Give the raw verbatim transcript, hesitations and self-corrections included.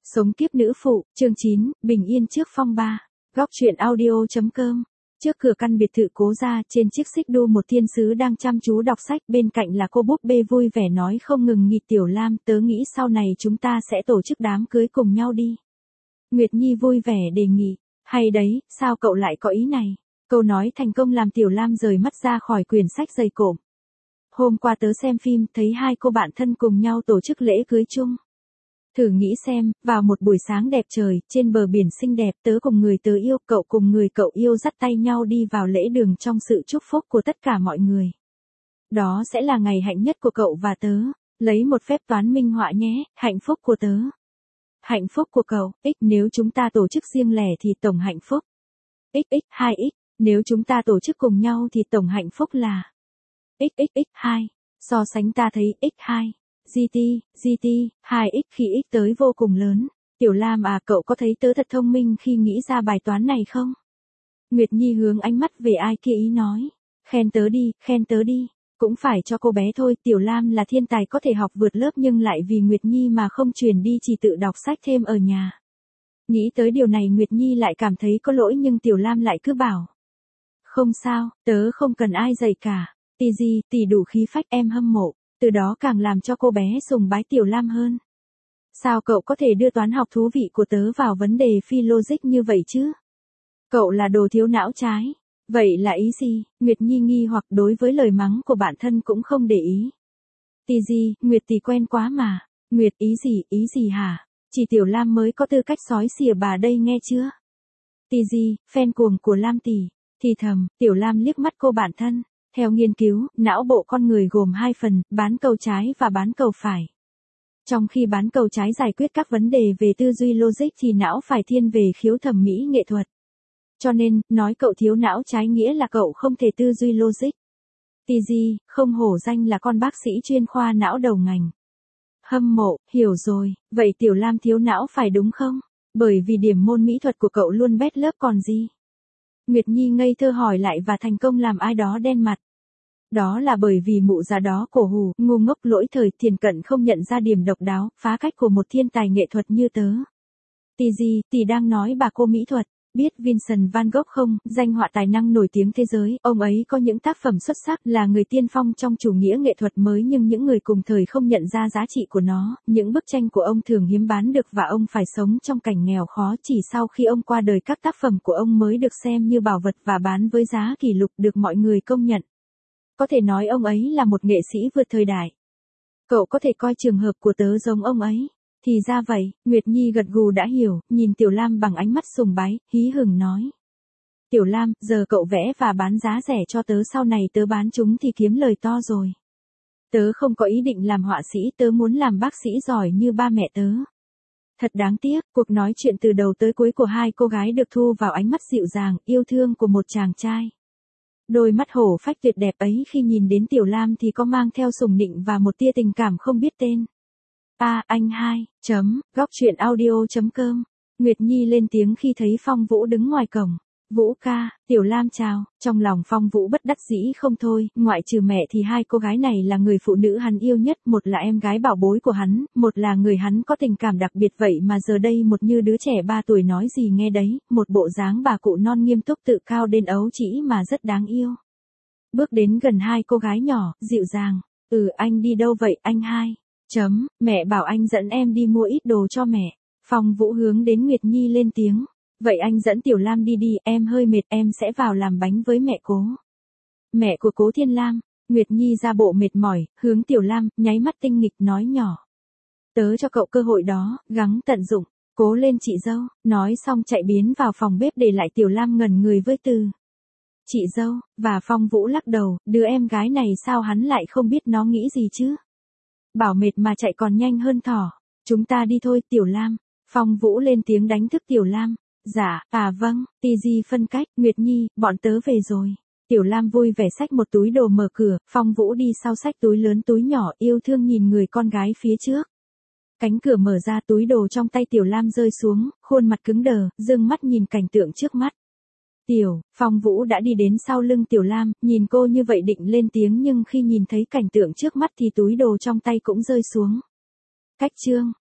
Sống kiếp nữ phụ, chương chín, bình yên trước phong ba. Góc truyện audio.com. Trước cửa căn biệt thự Cố gia, trên chiếc xích đu một thiên sứ đang chăm chú đọc sách, bên cạnh là cô búp bê vui vẻ nói không ngừng nghỉ. Tiểu Lam, tớ nghĩ sau này chúng ta sẽ tổ chức đám cưới cùng nhau đi. Nguyệt Nhi vui vẻ đề nghị. Hay đấy, sao cậu lại có ý này? Câu nói thành công làm Tiểu Lam rời mắt ra khỏi quyển sách dày cộm. Hôm qua tớ xem phim, thấy hai cô bạn thân cùng nhau tổ chức lễ cưới chung. Thử nghĩ xem, vào một buổi sáng đẹp trời, trên bờ biển xinh đẹp, tớ cùng người tớ yêu, cậu cùng người cậu yêu dắt tay nhau đi vào lễ đường trong sự chúc phúc của tất cả mọi người. Đó sẽ là ngày hạnh nhất của cậu và tớ. Lấy một phép toán minh họa nhé, hạnh phúc của tớ. Hạnh phúc của cậu, x nếu chúng ta tổ chức riêng lẻ thì tổng hạnh phúc. x x hai x, nếu chúng ta tổ chức cùng nhau thì tổng hạnh phúc là x x x hai. So sánh ta thấy x hai. giê tê, giê tê, hai x khi x tới vô cùng lớn. Tiểu Lam à, cậu có thấy tớ thật thông minh khi nghĩ ra bài toán này không? Nguyệt Nhi hướng ánh mắt về ai kia ý nói. Khen tớ đi, khen tớ đi. Cũng phải cho cô bé thôi, Tiểu Lam là thiên tài có thể học vượt lớp nhưng lại vì Nguyệt Nhi mà không truyền đi, chỉ tự đọc sách thêm ở nhà. Nghĩ tới điều này Nguyệt Nhi lại cảm thấy có lỗi nhưng Tiểu Lam lại cứ bảo. Không sao, tớ không cần ai dạy cả. Tì gì, tì đủ khí phách, em hâm mộ. Từ đó càng làm cho cô bé sùng bái Tiểu Lam hơn. Sao cậu có thể đưa toán học thú vị của tớ vào vấn đề phi logic như vậy chứ? Cậu là đồ thiếu não trái. Vậy là ý gì? Nguyệt Nhi nghi hoặc đối với lời mắng của bạn thân cũng không để ý. Tì gì, Nguyệt tì quen quá mà. Nguyệt ý gì, ý gì hả? Chỉ Tiểu Lam mới có tư cách xói xỉa bà đây nghe chưa? Tì gì, fan cuồng của Lam tì. Thì thầm, Tiểu Lam liếc mắt cô bạn thân. Theo nghiên cứu, não bộ con người gồm hai phần, bán cầu trái và bán cầu phải. Trong khi bán cầu trái giải quyết các vấn đề về tư duy logic thì não phải thiên về khiếu thẩm mỹ nghệ thuật. Cho nên, nói cậu thiếu não trái nghĩa là cậu không thể tư duy logic. Tì gì, không hổ danh là con bác sĩ chuyên khoa não đầu ngành. Hâm mộ, hiểu rồi, vậy Tiểu Lam thiếu não phải đúng không? Bởi vì điểm môn mỹ thuật của cậu luôn bét lớp còn gì? Nguyệt Nhi ngây thơ hỏi lại và thành công làm ai đó đen mặt. Đó là bởi vì mụ già đó cổ hủ, ngu ngốc lỗi thời, thiền cận không nhận ra điểm độc đáo, phá cách của một thiên tài nghệ thuật như tớ. Tì gì, tì đang nói bà cô mỹ thuật, biết Vincent van Gogh không, danh họa tài năng nổi tiếng thế giới, ông ấy có những tác phẩm xuất sắc, là người tiên phong trong chủ nghĩa nghệ thuật mới nhưng những người cùng thời không nhận ra giá trị của nó, những bức tranh của ông thường hiếm bán được và ông phải sống trong cảnh nghèo khó, chỉ sau khi ông qua đời các tác phẩm của ông mới được xem như bảo vật và bán với giá kỷ lục được mọi người công nhận. Có thể nói ông ấy là một nghệ sĩ vượt thời đại. Cậu có thể coi trường hợp của tớ giống ông ấy. Thì ra vậy, Nguyệt Nhi gật gù đã hiểu, nhìn Tiểu Lam bằng ánh mắt sùng bái, hí hửng nói. Tiểu Lam, giờ cậu vẽ và bán giá rẻ cho tớ, sau này tớ bán chúng thì kiếm lời to rồi. Tớ không có ý định làm họa sĩ, tớ muốn làm bác sĩ giỏi như ba mẹ tớ. Thật đáng tiếc, cuộc nói chuyện từ đầu tới cuối của hai cô gái được thu vào ánh mắt dịu dàng, yêu thương của một chàng trai. Đôi mắt hổ phách tuyệt đẹp ấy khi nhìn đến Tiểu Lam thì có mang theo sùng nịnh và một tia tình cảm không biết tên. À, anh hai, chấm, góc truyện audio.com. Nguyệt Nhi lên tiếng khi thấy Phong Vũ đứng ngoài cổng. Vũ ca, Tiểu Lam chào. Trong lòng Phong Vũ bất đắc dĩ không thôi, ngoại trừ mẹ thì hai cô gái này là người phụ nữ hắn yêu nhất, một là em gái bảo bối của hắn, một là người hắn có tình cảm đặc biệt, vậy mà giờ đây một như đứa trẻ ba tuổi nói gì nghe đấy, một bộ dáng bà cụ non nghiêm túc tự cao đến ấu trĩ mà rất đáng yêu. Bước đến gần hai cô gái nhỏ, dịu dàng. Ừ, anh đi đâu vậy anh hai? Chấm, mẹ bảo anh dẫn em đi mua ít đồ cho mẹ. Phong Vũ hướng đến Nguyệt Nhi lên tiếng. Vậy anh dẫn Tiểu Lam đi đi, em hơi mệt, em sẽ vào làm bánh với mẹ Cố. Mẹ của Cố Thiên Lam. Nguyệt Nhi ra bộ mệt mỏi, hướng Tiểu Lam, nháy mắt tinh nghịch nói nhỏ. Tớ cho cậu cơ hội đó, gắng tận dụng, cố lên chị dâu. Nói xong chạy biến vào phòng bếp để lại Tiểu Lam ngẩn người với từ. Chị dâu, và Phong Vũ lắc đầu, đứa em gái này sao hắn lại không biết nó nghĩ gì chứ? Bảo mệt mà chạy còn nhanh hơn thỏ. Chúng ta đi thôi Tiểu Lam. Phong Vũ lên tiếng đánh thức Tiểu Lam. Dạ, à vâng, tì gì phân cách, Nguyệt Nhi, bọn tớ về rồi. Tiểu Lam vui vẻ xách một túi đồ mở cửa, Phong Vũ đi sau xách túi lớn túi nhỏ, yêu thương nhìn người con gái phía trước. Cánh cửa mở ra, túi đồ trong tay Tiểu Lam rơi xuống, khuôn mặt cứng đờ, dương mắt nhìn cảnh tượng trước mắt. Tiểu, Phong Vũ đã đi đến sau lưng Tiểu Lam, nhìn cô như vậy định lên tiếng nhưng khi nhìn thấy cảnh tượng trước mắt thì túi đồ trong tay cũng rơi xuống. Cách chương.